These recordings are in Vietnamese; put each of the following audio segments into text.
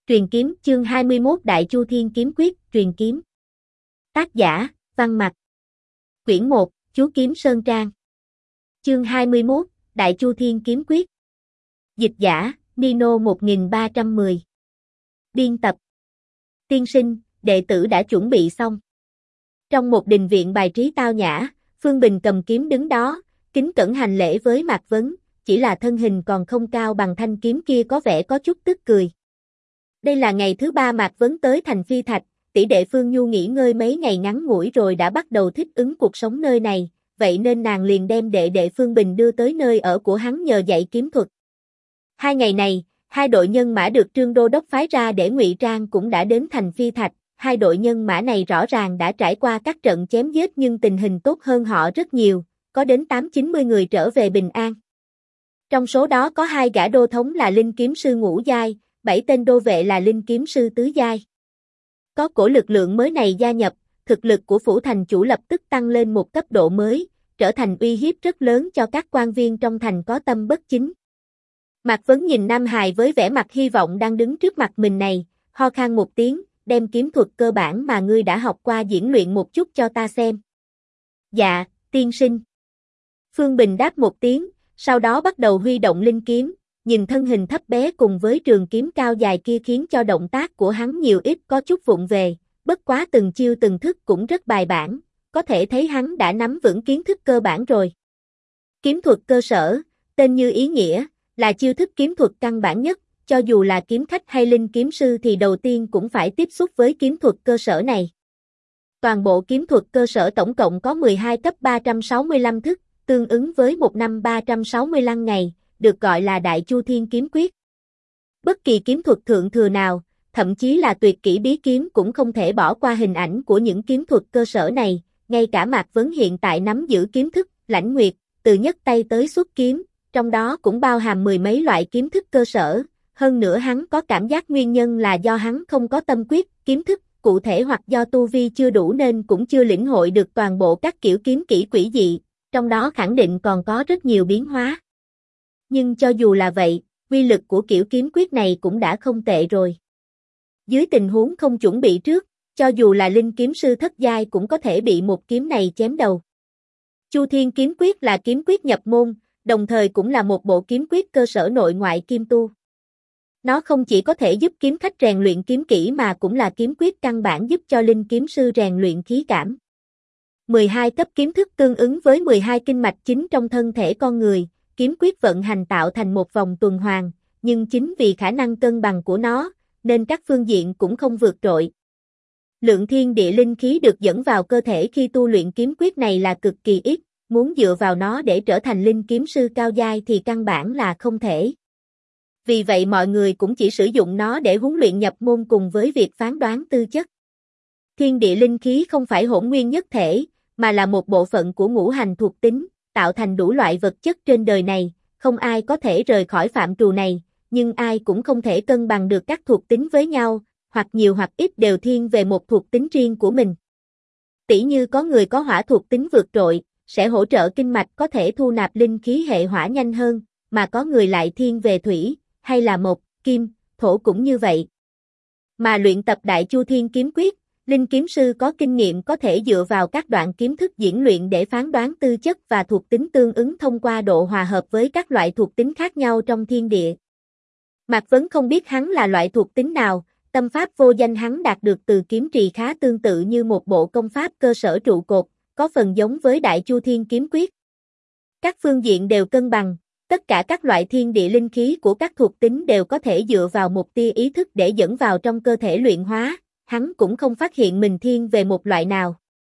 Truyền kiếm chương 21 Đại Chu Thiên Kiếm Quyết, truyền kiếm. Tác giả, Văn Mặc. Quyển 1, Chú Kiếm Sơn Trang. Chương 21, Đại Chu Thiên Kiếm Quyết. Dịch giả, Nino 1310. Biên tập. Tiên sinh, đệ tử đã chuẩn bị xong. Trong một đình viện bài trí tao nhã, Phương Bình cầm kiếm đứng đó, kính cẩn hành lễ với Mạc Vấn, chỉ là thân hình còn không cao bằng thanh kiếm kia có vẻ có chút tức cười. Đây là ngày thứ 3 Mạc Vấn tới thành Phi Thạch, tỷ đệ Phương Nhu nghỉ ngơi mấy ngày ngắn ngủi rồi đã bắt đầu thích ứng cuộc sống nơi này, vậy nên nàng liền đem đệ đệ Phương Bình đưa tới nơi ở của hắn nhờ dạy kiếm thuật. 2 ngày này, 2 đội nhân mã được Trương Đô Đốc phái ra để ngụy trang cũng đã đến thành Phi Thạch. 2 đội nhân mã này rõ ràng đã trải qua các trận chém giết nhưng tình hình tốt hơn họ rất nhiều, có đến 8-90 người trở về bình an. Trong số đó có 2 gã đô thống là linh kiếm sư ngũ giai, 7 tên đô vệ là linh kiếm sư tứ giai. Có cổ lực lượng mới này gia nhập, thực lực của phủ thành chủ lập tức tăng lên một cấp độ mới, trở thành uy hiếp rất lớn cho các quan viên trong thành có tâm bất chính. Mạc Vấn nhìn Nam Hài với vẻ mặt hy vọng đang đứng trước mặt mình này, ho khan một tiếng, đem kiếm thuật cơ bản mà ngươi đã học qua diễn luyện một chút cho ta xem. Dạ, tiên sinh. Phương Bình đáp một tiếng, sau đó bắt đầu huy động linh kiếm, nhìn thân hình thấp bé cùng với trường kiếm cao dài kia khiến cho động tác của hắn nhiều ít có chút vụng về, bất quá từng chiêu từng thức cũng rất bài bản, có thể thấy hắn đã nắm vững kiến thức cơ bản rồi. Kiếm thuật cơ sở, tên như ý nghĩa, là chiêu thức kiếm thuật căn bản nhất, cho dù là kiếm khách hay linh kiếm sư thì đầu tiên cũng phải tiếp xúc với kiếm thuật cơ sở này. Toàn bộ kiếm thuật cơ sở tổng cộng có 12 cấp 365 thức, tương ứng với 1 năm 365 ngày, được gọi là Đại Chu Thiên Kiếm Quyết. Bất kỳ kiếm thuật thượng thừa nào, thậm chí là tuyệt kỹ bí kiếm cũng không thể bỏ qua hình ảnh của những kiếm thuật cơ sở này, ngay cả Mạc Vấn hiện tại nắm giữ kiếm thức, lãnh nguyệt, từ nhấc tay tới xuất kiếm, trong đó cũng bao hàm 10 mấy loại kiếm thức cơ sở, hơn nữa hắn có cảm giác nguyên nhân là do hắn không có tâm quyết, kiếm thức, cụ thể hoặc do tu vi chưa đủ nên cũng chưa lĩnh hội được toàn bộ các kiểu kiếm kỹ quỷ dị, trong đó khẳng định còn có rất nhiều biến hóa. Nhưng cho dù là vậy, uy lực của kiểu kiếm quyết này cũng đã không tệ rồi. Dưới tình huống không chuẩn bị trước, cho dù là linh kiếm sư thất giai cũng có thể bị một kiếm này chém đầu. Chu Thiên Kiếm Quyết là kiếm quyết nhập môn, đồng thời cũng là một bộ kiếm quyết cơ sở nội ngoại kim tu. Nó không chỉ có thể giúp kiếm khách rèn luyện kiếm kỹ mà cũng là kiếm quyết căn bản giúp cho linh kiếm sư rèn luyện khí cảm. 12 cấp kiếm thức tương ứng với 12 kinh mạch chính trong thân thể con người, kiếm quyết vận hành tạo thành một vòng tuần hoàn, nhưng chính vì khả năng cân bằng của nó, nên các phương diện cũng không vượt trội. Lượng thiên địa linh khí được dẫn vào cơ thể khi tu luyện kiếm quyết này là cực kỳ ít, muốn dựa vào nó để trở thành linh kiếm sư cao giai thì căn bản là không thể. Vì vậy mọi người cũng chỉ sử dụng nó để huấn luyện nhập môn cùng với việc phán đoán tư chất. Thiên địa linh khí không phải hỗn nguyên nhất thể, mà là một bộ phận của ngũ hành thuộc tính, tạo thành đủ loại vật chất trên đời này, không ai có thể rời khỏi phạm trù này, nhưng ai cũng không thể cân bằng được các thuộc tính với nhau, hoặc nhiều hoặc ít đều thiên về một thuộc tính riêng của mình. Tỉ như có người có hỏa thuộc tính vượt trội, sẽ hỗ trợ kinh mạch có thể thu nạp linh khí hệ hỏa nhanh hơn, mà có người lại thiên về thủy, hay là mộc, kim, thổ cũng như vậy. Mà luyện tập Đại Chu Thiên Kiếm Quyết, linh kiếm sư có kinh nghiệm có thể dựa vào các đoạn kiếm thức diễn luyện để phán đoán tư chất và thuộc tính tương ứng thông qua độ hòa hợp với các loại thuộc tính khác nhau trong thiên địa. Mạc Vấn không biết hắn là loại thuộc tính nào, tâm pháp vô danh hắn đạt được từ kiếm trì khá tương tự như một bộ công pháp cơ sở trụ cột, có phần giống với Đại Chu Thiên Kiếm Quyết. Các phương diện đều cân bằng, tất cả các loại thiên địa linh khí của các thuộc tính đều có thể dựa vào một tia ý thức để dẫn vào trong cơ thể luyện hóa, hắn cũng không phát hiện mình thiên về một loại nào.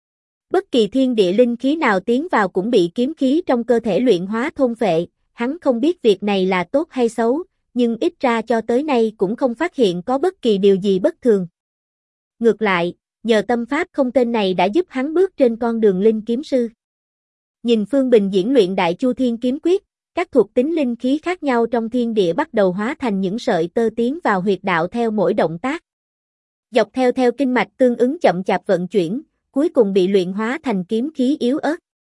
Bất kỳ thiên địa linh khí nào tiến vào cũng bị kiếm khí trong cơ thể luyện hóa thôn phệ, hắn không biết việc này là tốt hay xấu, nhưng ít ra cho tới nay cũng không phát hiện có bất kỳ điều gì bất thường. Ngược lại, nhờ tâm pháp không tên này đã giúp hắn bước trên con đường linh kiếm sư. Nhìn Phương Bình diễn luyện Đại Chu Thiên Kiếm Quyết, các thuộc tính linh khí khác nhau trong thiên địa bắt đầu hóa thành những sợi tơ tiến vào huyệt đạo theo mỗi động tác. Dọc theo kinh mạch tương ứng chậm chạp vận chuyển, cuối cùng bị luyện hóa thành kiếm khí yếu ớt.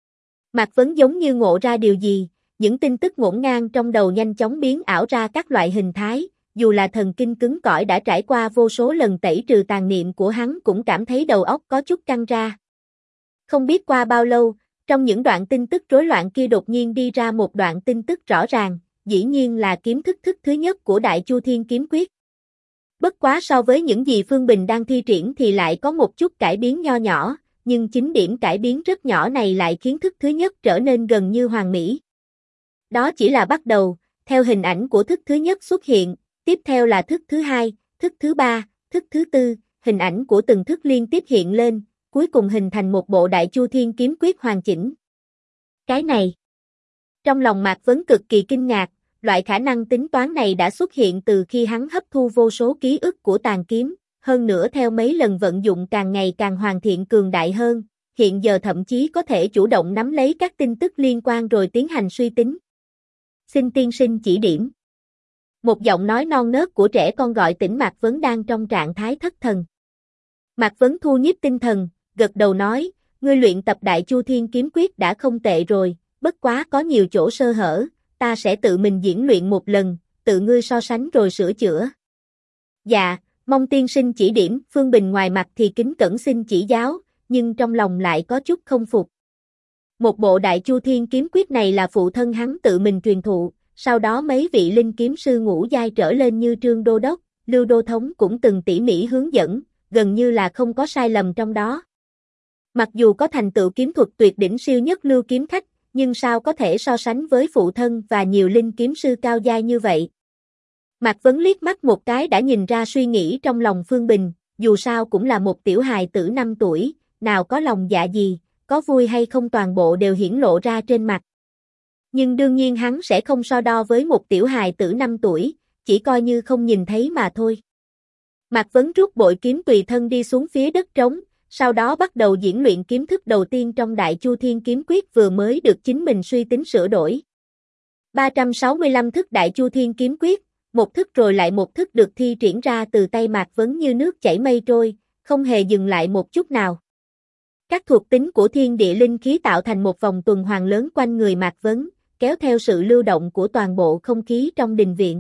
Mạc Vấn giống như ngộ ra điều gì, những tin tức ngổn ngang trong đầu nhanh chóng biến ảo ra các loại hình thái, dù là thần kinh cứng cỏi đã trải qua vô số lần tẩy trừ tàn niệm của hắn cũng cảm thấy đầu óc có chút căng ra. Không biết qua bao lâu, trong những đoạn tin tức rối loạn kia đột nhiên đi ra một đoạn tin tức rõ ràng, dĩ nhiên là kiếm thức thứ nhất của Đại Chu Thiên Kiếm Quyết. Bất quá so với những gì Phương Bình đang thi triển thì lại có một chút cải biến nho nhỏ, nhưng chính điểm cải biến rất nhỏ này lại khiến thức thứ nhất trở nên gần như hoàn mỹ. Đó chỉ là bắt đầu, theo hình ảnh của thức thứ nhất xuất hiện, tiếp theo là thức thứ hai, thức thứ ba, thức thứ tư, hình ảnh của từng thức liên tiếp hiện lên, cuối cùng hình thành một bộ Đại Chu Thiên Kiếm Quyết hoàn chỉnh. Cái này, trong lòng Mạc Vấn cực kỳ kinh ngạc, loại khả năng tính toán này đã xuất hiện từ khi hắn hấp thu vô số ký ức của tàn kiếm, hơn nữa theo mấy lần vận dụng càng ngày càng hoàn thiện cường đại hơn, hiện giờ thậm chí có thể chủ động nắm lấy các tin tức liên quan rồi tiến hành suy tính. Xin tiên sinh chỉ điểm. Một giọng nói non nớt của trẻ con gọi tỉnh Mạc Vấn đang trong trạng thái thất thần. Mạc Vấn thu nhiếp tinh thần, gật đầu nói, ngươi luyện tập Đại Chu Thiên Kiếm Quyết đã không tệ rồi, bất quá có nhiều chỗ sơ hở, ta sẽ tự mình diễn luyện một lần, tự ngươi so sánh rồi sửa chữa. Dạ, mong tiên sinh chỉ điểm, Phương Bình ngoài mặt thì kính cẩn xin chỉ giáo, nhưng trong lòng lại có chút không phục. Một bộ Đại Chu Thiên Kiếm Quyết này là phụ thân hắn tự mình truyền thụ, sau đó mấy vị linh kiếm sư ngũ giai trở lên như Trương Đô Đốc, Lưu Đô Thống cũng từng tỉ mỉ hướng dẫn, gần như là không có sai lầm trong đó. Mặc dù có thành tựu kiếm thuật tuyệt đỉnh siêu nhất lưu kiếm khách, nhưng sao có thể so sánh với phụ thân và nhiều linh kiếm sư cao giai như vậy? Mạc Vấn liếc mắt một cái đã nhìn ra suy nghĩ trong lòng Phương Bình, dù sao cũng là một tiểu hài tử 5 tuổi, nào có lòng dạ gì, có vui hay không toàn bộ đều hiển lộ ra trên mặt. Nhưng đương nhiên hắn sẽ không so đo với một tiểu hài tử 5 tuổi, chỉ coi như không nhìn thấy mà thôi. Mạc Vấn rút bội kiếm tùy thân đi xuống phía đất trống, sau đó bắt đầu diễn luyện kiếm thức đầu tiên trong Đại Chu Thiên Kiếm Quyết vừa mới được chính mình suy tính sửa đổi. 365 thức Đại Chu Thiên Kiếm Quyết, một thức rồi lại một thức được thi triển ra từ tay Mạc Vấn như nước chảy mây trôi, không hề dừng lại một chút nào. Các thuộc tính của thiên địa linh khí tạo thành một vòng tuần hoàn lớn quanh người Mạc Vấn, kéo theo sự lưu động của toàn bộ không khí trong đình viện.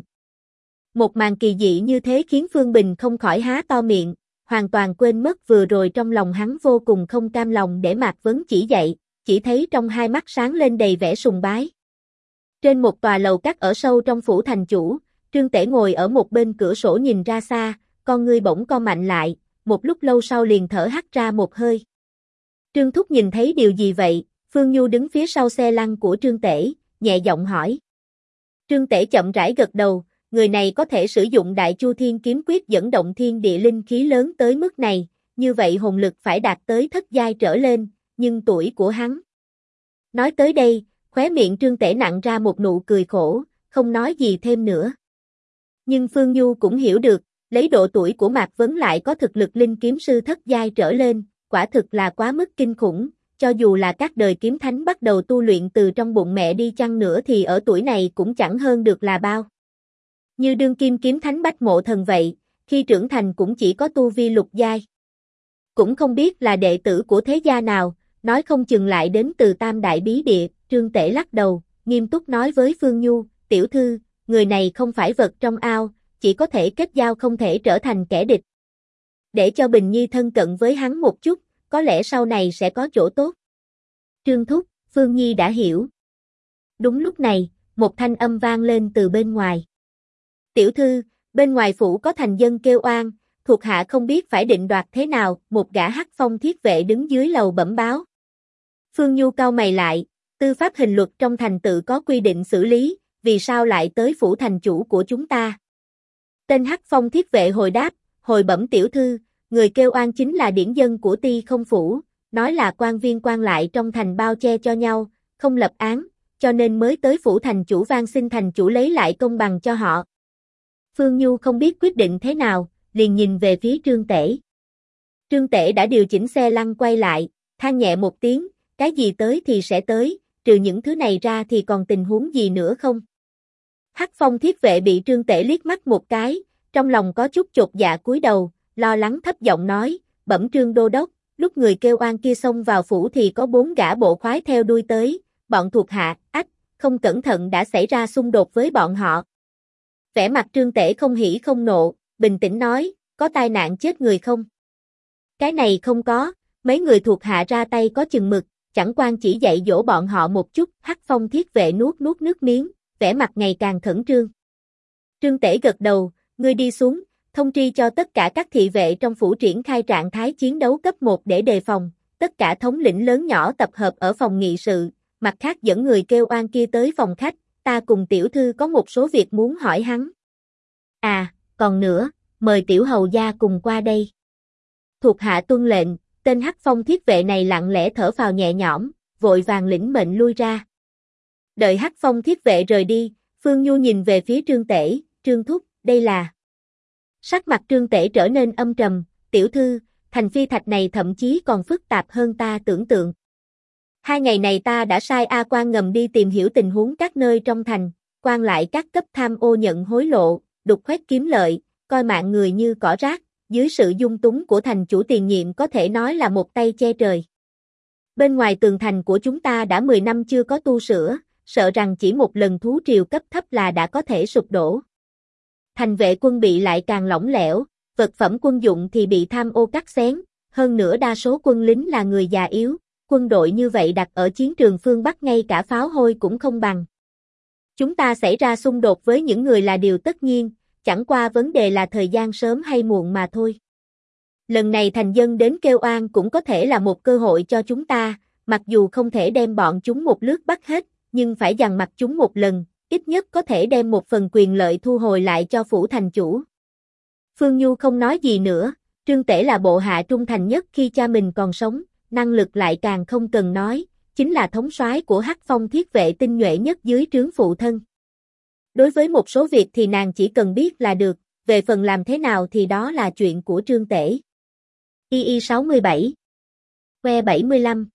Một màn kỳ dị như thế khiến Phương Bình không khỏi há to miệng, hoàn toàn quên mất vừa rồi trong lòng hắn vô cùng không cam lòng để Mạc Vấn chỉ dạy, chỉ thấy trong hai mắt sáng lên đầy vẻ sùng bái. Trên một tòa lầu các ở sâu trong phủ thành chủ, Trương Tể ngồi ở một bên cửa sổ nhìn ra xa, con ngươi bỗng co mạnh lại, một lúc lâu sau liền thở hắt ra một hơi. Trương Thúc nhìn thấy điều gì vậy? Phương Nhu đứng phía sau xe lăn của Trương Tể, nhẹ giọng hỏi. Trương Tể chậm rãi gật đầu, người này có thể sử dụng Đại Chu Thiên Kiếm Quyết dẫn động thiên địa linh khí lớn tới mức này, như vậy hồn lực phải đạt tới thất giai trở lên, nhưng tuổi của hắn. Nói tới đây, khóe miệng Trương Tể nặn ra một nụ cười khổ, không nói gì thêm nữa. Nhưng Phương Nhu cũng hiểu được, lấy độ tuổi của Mạc Vấn lại có thực lực linh kiếm sư thất giai trở lên, quả thực là quá mức kinh khủng, cho dù là các đời kiếm thánh bắt đầu tu luyện từ trong bụng mẹ đi chăng nữa thì ở tuổi này cũng chẳng hơn được là bao. Như đương kim kiếm thánh Bách Mộ Thần vậy, khi trưởng thành cũng chỉ có tu vi lục giai. Cũng không biết là đệ tử của thế gia nào, nói không chừng lại đến từ Tam Đại Bí Địa, Trương Tể lắc đầu, nghiêm túc nói với Phương Nhu, tiểu thư, người này không phải vật trong ao, chỉ có thể kết giao không thể trở thành kẻ địch. Để cho Bình Nhi thân cận với hắn một chút, có lẽ sau này sẽ có chỗ tốt. Trương Thúc, Phương Nhi đã hiểu. Đúng lúc này, một thanh âm vang lên từ bên ngoài. Tiểu thư, bên ngoài phủ có thành dân kêu oan, thuộc hạ không biết phải định đoạt thế nào, một gã hắc phong thiết vệ đứng dưới lầu bẩm báo. Phương Nhu cau mày lại, tư pháp hình luật trong thành tự có quy định xử lý, vì sao lại tới phủ thành chủ của chúng ta? Tên hắc phong thiết vệ hồi đáp, hồi bẩm tiểu thư, người kêu oan chính là điển dân của Ti Không phủ, nói là quan viên quan lại trong thành bao che cho nhau, không lập án, cho nên mới tới phủ thành chủ van xin thành chủ lấy lại công bằng cho họ. Phương Nhu không biết quyết định thế nào, liền nhìn về phía Trương Tể. Trương Tể đã điều chỉnh xe lăn quay lại, than nhẹ một tiếng, cái gì tới thì sẽ tới, trừ những thứ này ra thì còn tình huống gì nữa không? Hắc phong thiết vệ bị Trương Tể liếc mắt một cái, trong lòng có chút chột dạ cúi đầu, lo lắng thấp giọng nói, bẩm Trương Đô Đốc, lúc người kêu oan kia xông vào phủ thì có 4 gã bộ khoái theo đuôi tới, bọn thuộc hạ, không cẩn thận đã xảy ra xung đột với bọn họ. Vẻ mặt Trương Tể không hỉ không nộ, bình tĩnh nói, có tai nạn chết người không? Cái này không có, mấy người thuộc hạ ra tay có chừng mực, chẳng qua chỉ dạy dỗ bọn họ một chút. Hắc Phong thiết vệ nuốt nuốt nước miếng, vẻ mặt ngày càng khẩn trương. Trương Tể gật đầu, ngươi đi xuống, thông tri cho tất cả các thị vệ trong phủ triển khai trạng thái chiến đấu cấp 1 để đề phòng, tất cả thống lĩnh lớn nhỏ tập hợp ở phòng nghị sự, mặt khác dẫn người kêu oan kia tới phòng khách, ta cùng tiểu thư có một số việc muốn hỏi hắn. À, còn nữa, mời tiểu hầu gia cùng qua đây. Thuộc hạ tuân lệnh, tên Hắc Phong thiết vệ này lặng lẽ thở phào nhẹ nhõm, vội vàng lĩnh mệnh lui ra. Đợi Hắc Phong thiết vệ rời đi, Phương Nhu nhìn về phía Trương Tể, Trương Thúc, đây là... Sắc mặt Trương Tể trở nên âm trầm, tiểu thư, thành phi thạch này thậm chí còn phức tạp hơn ta tưởng tượng. 2 ngày này ta đã sai A Quan ngầm đi tìm hiểu tình huống các nơi trong thành, quan lại các cấp tham ô nhận hối lộ, đục khoét kiếm lợi, coi mạng người như cỏ rác, dưới sự dung túng của thành chủ tiền nhiệm có thể nói là một tay che trời. Bên ngoài tường thành của chúng ta đã 10 năm chưa có tu sửa, sợ rằng chỉ một lần thú triều cấp thấp là đã có thể sụp đổ. Thành vệ quân bị lại càng lỏng lẻo, vật phẩm quân dụng thì bị tham ô cắt xén, hơn nữa đa số quân lính là người già yếu, quân đội như vậy đặt ở chiến trường phương Bắc ngay cả pháo hôi cũng không bằng. Chúng ta xảy ra xung đột với những người là điều tất nhiên, chẳng qua vấn đề là thời gian sớm hay muộn mà thôi. Lần này thành dân đến kêu oan cũng có thể là một cơ hội cho chúng ta, mặc dù không thể đem bọn chúng một lướt bắt hết, nhưng phải dằn mặt chúng một lần, ít nhất có thể đem một phần quyền lợi thu hồi lại cho phủ thành chủ. Phương Nhu không nói gì nữa, Trương Tể là bộ hạ trung thành nhất khi cha mình còn sống, năng lực lại càng không cần nói, chính là thống soái của Hắc Phong thiết vệ tinh nhuệ nhất dưới trướng phụ thân. Đối với một số việc thì nàng chỉ cần biết là được, về phần làm thế nào thì đó là chuyện của Trương Tể. Y 67 Que 75